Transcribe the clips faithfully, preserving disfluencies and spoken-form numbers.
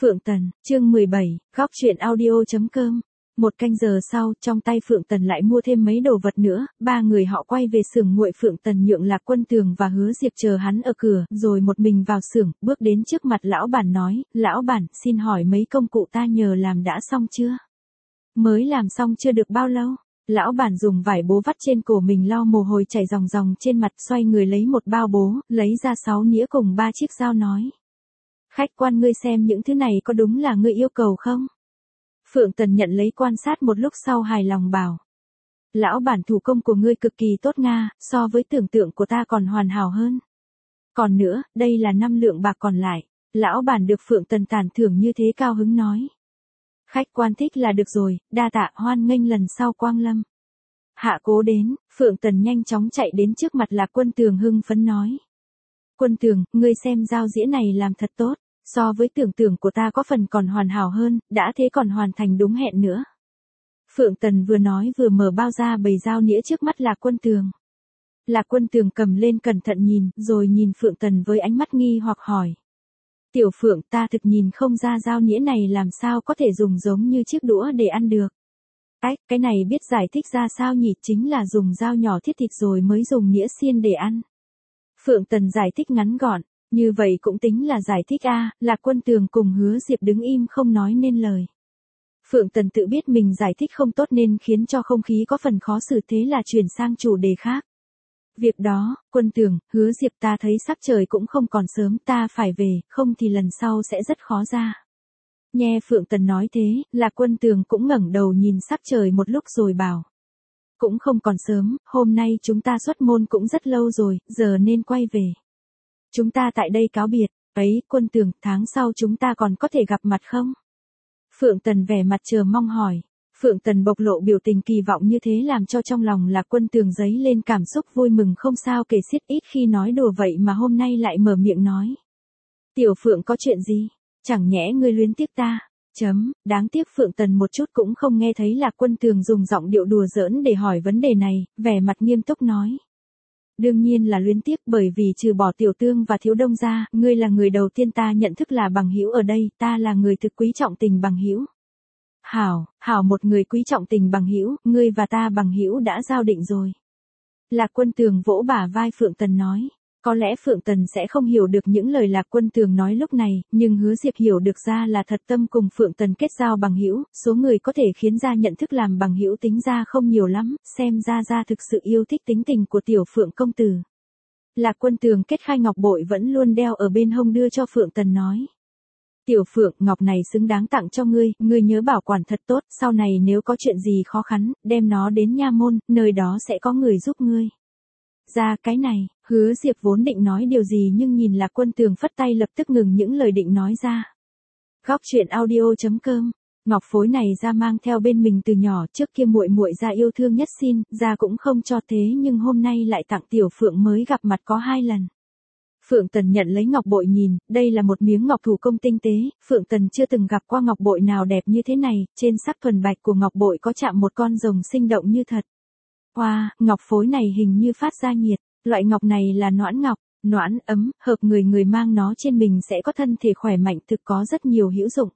Phượng Tần, chương mười bảy, góc truyện audio.com. Một canh giờ sau, trong tay Phượng Tần lại mua thêm mấy đồ vật nữa, ba người họ quay về xưởng nguội. Phượng Tần nhượng Lạc Quân Tường và Hứa Diệp chờ hắn ở cửa, rồi một mình vào xưởng, bước đến trước mặt lão bản nói, lão bản, xin hỏi mấy công cụ ta nhờ làm đã xong chưa? Mới làm xong chưa được bao lâu? Lão bản dùng vải bố vắt trên cổ mình lau mồ hôi chảy ròng ròng trên mặt, xoay người lấy một bao bố, lấy ra sáu nĩa cùng ba chiếc dao nói. Khách quan, ngươi xem những thứ này có đúng là ngươi yêu cầu không? Phượng Tần nhận lấy quan sát một lúc sau hài lòng bảo. Lão bản, thủ công của ngươi cực kỳ tốt nga, so với tưởng tượng của ta còn hoàn hảo hơn. Còn nữa, đây là năm lượng bạc còn lại. Lão bản được Phượng Tần tán thưởng như thế cao hứng nói. Khách quan thích là được rồi, đa tạ, hoan nghênh lần sau quang lâm. Hạ cố đến, Phượng Tần nhanh chóng chạy đến trước mặt Lạc Quân Tường hưng phấn nói. Quân Tường, ngươi xem dao dĩa này làm thật tốt. So với tưởng tượng của ta có phần còn hoàn hảo hơn, đã thế còn hoàn thành đúng hẹn nữa. Phượng Tần vừa nói vừa mở bao ra bầy dao nĩa trước mắt Lạc Quân Tường. Lạc Quân Tường cầm lên cẩn thận nhìn, rồi nhìn Phượng Tần với ánh mắt nghi hoặc hỏi. Tiểu Phượng, ta thực nhìn không ra dao nĩa này làm sao có thể dùng giống như chiếc đũa để ăn được. Ách, cái này biết giải thích ra sao nhỉ, chính là dùng dao nhỏ thiết thịt rồi mới dùng nĩa xiên để ăn. Phượng Tần giải thích ngắn gọn. Như vậy cũng tính là giải thích a. À, Lạc Quân Tường cùng Hứa Diệp đứng im không nói nên lời. Phượng Tần tự biết mình giải thích không tốt nên khiến cho không khí có phần khó xử, thế là chuyển sang chủ đề khác. Việc đó, Quân Tường, Hứa Diệp, ta thấy sắc trời cũng không còn sớm, ta phải về, không thì lần sau sẽ rất khó ra. Nghe Phượng Tần nói thế, Lạc Quân Tường cũng ngẩng đầu nhìn sắc trời một lúc rồi bảo. Cũng không còn sớm, hôm nay chúng ta xuất môn cũng rất lâu rồi, giờ nên quay về. Chúng ta tại đây cáo biệt, ấy, Quân Tường, tháng sau chúng ta còn có thể gặp mặt không? Phượng Tần vẻ mặt chờ mong hỏi. Phượng Tần bộc lộ biểu tình kỳ vọng như thế làm cho trong lòng Lạc Quân Tường dấy lên cảm xúc vui mừng không sao kể xiết, ít khi nói đùa vậy mà hôm nay lại mở miệng nói. Tiểu Phượng, có chuyện gì? Chẳng nhẽ ngươi luyến tiếc ta? Chấm, đáng tiếc. Phượng Tần một chút cũng không nghe thấy Lạc Quân Tường dùng giọng điệu đùa giỡn để hỏi vấn đề này, vẻ mặt nghiêm túc nói. Đương nhiên là luyến tiếc, bởi vì trừ bỏ Tiểu Tương và Thiếu Đông ra, ngươi là người đầu tiên ta nhận thức là bằng hữu ở đây, ta là người thực quý trọng tình bằng hữu. Hảo, hảo, một người quý trọng tình bằng hữu, ngươi và ta bằng hữu đã giao định rồi. Lạc Quân Tường vỗ bả vai Phượng Tần nói. Có lẽ Phượng Tần sẽ không hiểu được những lời Lạc Quân Tường nói lúc này, nhưng Hứa Diệp hiểu được ra là thật tâm cùng Phượng Tần kết giao bằng hữu, số người có thể khiến ra nhận thức làm bằng hữu tính ra không nhiều lắm, xem ra ra thực sự yêu thích tính tình của Tiểu Phượng công tử. Lạc Quân Tường kết khai ngọc bội vẫn luôn đeo ở bên hông đưa cho Phượng Tần nói. Tiểu Phượng, ngọc này xứng đáng tặng cho ngươi, ngươi nhớ bảo quản thật tốt, sau này nếu có chuyện gì khó khăn, đem nó đến nha môn, nơi đó sẽ có người giúp ngươi. Ra cái này, Hứa Diệp vốn định nói điều gì nhưng nhìn Lạc Quân Tường phất tay lập tức ngừng những lời định nói ra. Góc truyện audio.com. Ngọc phối này ra mang theo bên mình từ nhỏ, trước kia muội muội ra yêu thương nhất xin, ra cũng không cho thế nhưng hôm nay lại tặng Tiểu Phượng mới gặp mặt có hai lần. Phượng Tần nhận lấy ngọc bội nhìn, đây là một miếng ngọc thủ công tinh tế, Phượng Tần chưa từng gặp qua ngọc bội nào đẹp như thế này, trên sắc thuần bạch của ngọc bội có chạm một con rồng sinh động như thật. Wow, ngọc phối này hình như phát ra nhiệt, loại ngọc này là noãn ngọc, noãn ấm, hợp người, người mang nó trên mình sẽ có thân thể khỏe mạnh, thực có rất nhiều hữu dụng.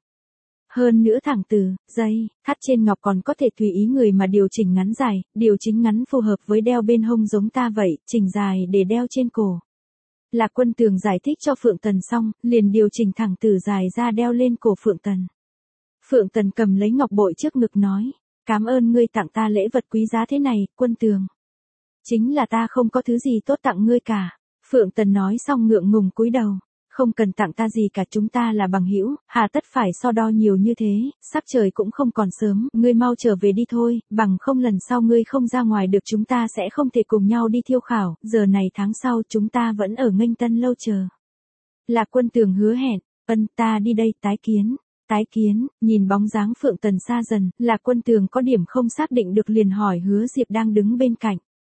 Hơn nữa thẳng từ, dây, thắt trên ngọc còn có thể tùy ý người mà điều chỉnh ngắn dài, điều chỉnh ngắn phù hợp với đeo bên hông giống ta vậy, chỉnh dài để đeo trên cổ. Lạc Quân Tường giải thích cho Phượng Tần xong, liền điều chỉnh thẳng từ dài ra đeo lên cổ Phượng Tần. Phượng Tần cầm lấy ngọc bội trước ngực nói. Cảm ơn ngươi tặng ta lễ vật quý giá thế này, Quân Tường. Chính là ta không có thứ gì tốt tặng ngươi cả. Phượng Tần nói xong ngượng ngùng cúi đầu. Không cần tặng ta gì cả, chúng ta là bằng hữu, hà tất phải so đo nhiều như thế, sắc trời cũng không còn sớm, ngươi mau trở về đi thôi, bằng không lần sau ngươi không ra ngoài được chúng ta sẽ không thể cùng nhau đi thiêu khảo, giờ này tháng sau chúng ta vẫn ở Nghênh Tân lâu chờ. Lạc Quân Tường hứa hẹn, ân, ta đi đây, tái kiến. Tái kiến, nhìn bóng dáng Phượng Tần xa dần, Lạc Quân Tường có điểm không xác định được liền hỏi Hứa Diệp đang đứng bên cạnh.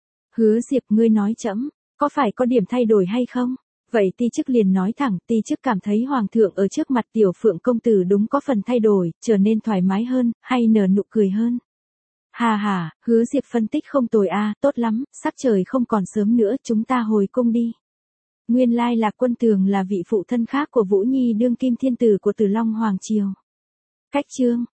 Hứa Diệp, ngươi nói chấm, có phải có điểm thay đổi hay không? Vậy ti chức liền nói thẳng, ti chức cảm thấy Hoàng thượng ở trước mặt Tiểu Phượng công tử đúng có phần thay đổi, trở nên thoải mái hơn, hay nở nụ cười hơn. Hà hà, Hứa Diệp phân tích không tồi a, tốt lắm, sắc trời không còn sớm nữa, chúng ta hồi cung đi. Nguyên lai Lạc Quân Tường là vị phụ thân khác của Vũ Nhi đương kim thiên tử của Tử Long Hoàng Triều. Cách chương